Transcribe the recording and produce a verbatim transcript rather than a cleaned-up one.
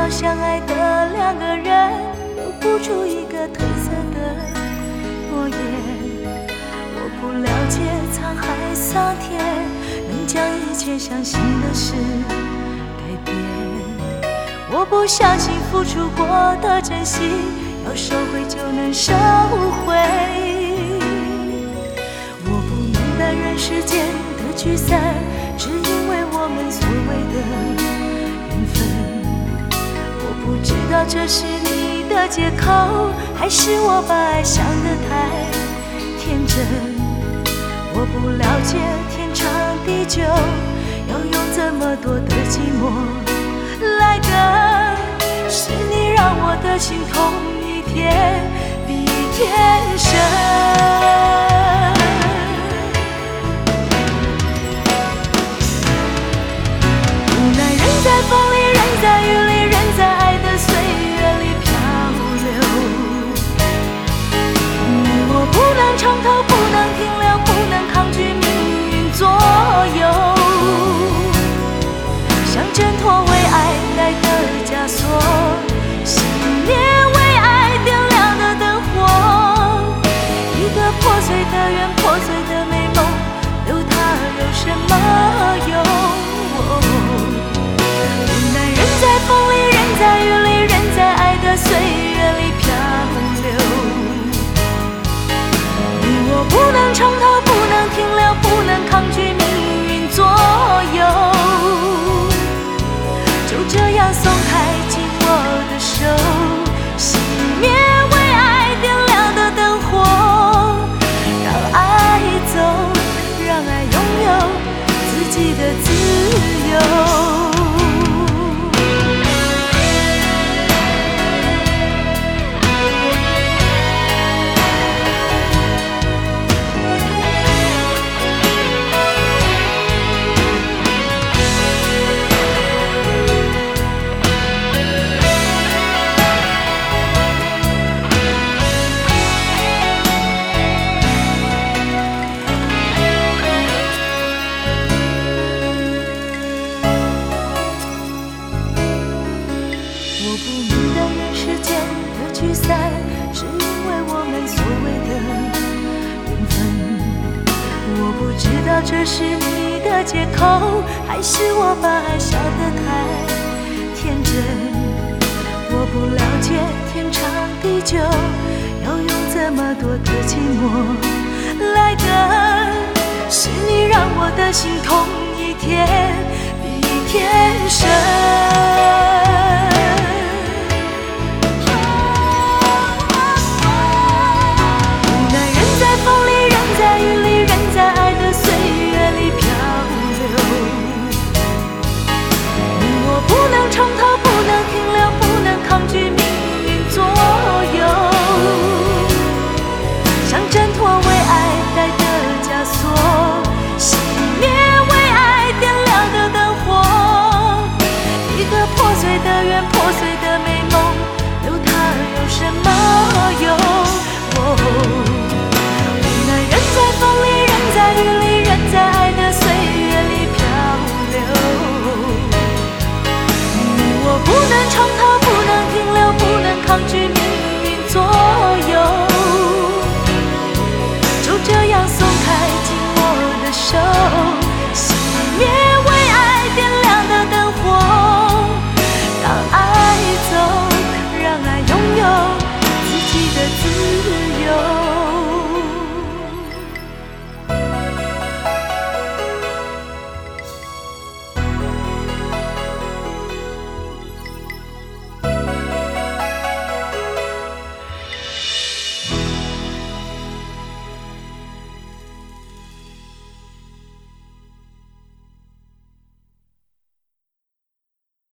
道相爱的两个人都不出一个褪色的诺言。我不了解沧海桑田能将一切相信的事改变。我不相信付出过的真心要收回就能收回。我不明白人世间的聚散只因为我们所谓的缘分。我不知道这是你的借口，还是我把爱想得太天真。我不了解天长地久要用这么多的寂寞来等，是你让我的心痛一天比一天深。在风里，人在雨里，人在爱的岁月里漂流。你我不能从头，不能停留，不能抗拒命运左右。想挣脱为爱戴的枷锁，熄灭为爱点亮的灯火。一个破碎的缘，破碎的美梦，留它有什么用？在风里，人在雨里，人在爱的岁月里漂流。你我不能从头，不能停留，不能抗拒命运左右。就这样松开紧握的手，熄灭为爱点亮的灯火。让爱走，让爱拥有自己的自由。这是你的借口，还是我把爱想得太天真？我不了解天长地久要用这么多的寂寞来等，是你让我的心痛一天